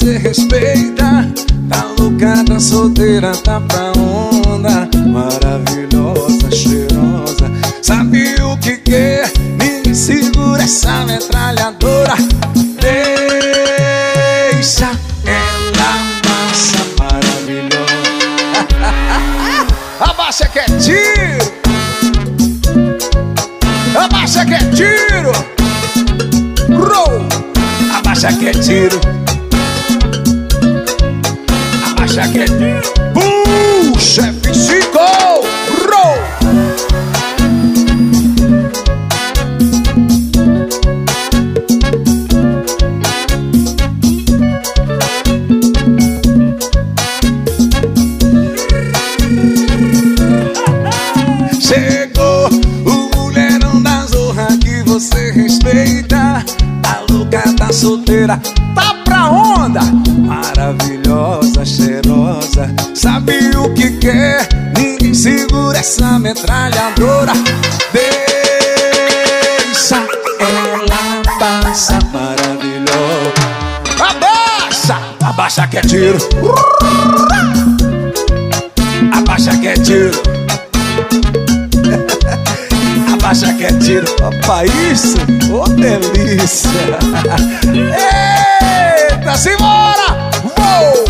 você respeita. Tá louca, tá solteira, tá pra onda. Maravilhosa, cheirosa, sabe o que quer? Ninguém segura essa metralhadora. Deixa ela passa, maravilhosa. Abaixa que é tiro. Abaixa que é tiro. Roll. Abaixa que é tiro. Abaixa que é tiro. Puxa, F5. Roll. Chegou o mulherão da zorra que você respeita. Tá louca, tá solteira, tá pra onda. Maravilhosa, cheirosa, sabe o que quer? Ninguém segura essa metralhadora. Deixa ela passa, maravilhosa. Abaixa, abaixa que é tiro. Abaixa que é tiro. Abaixa que é tiro. Opa, isso, ô delícia. Eita, simbora! Uou!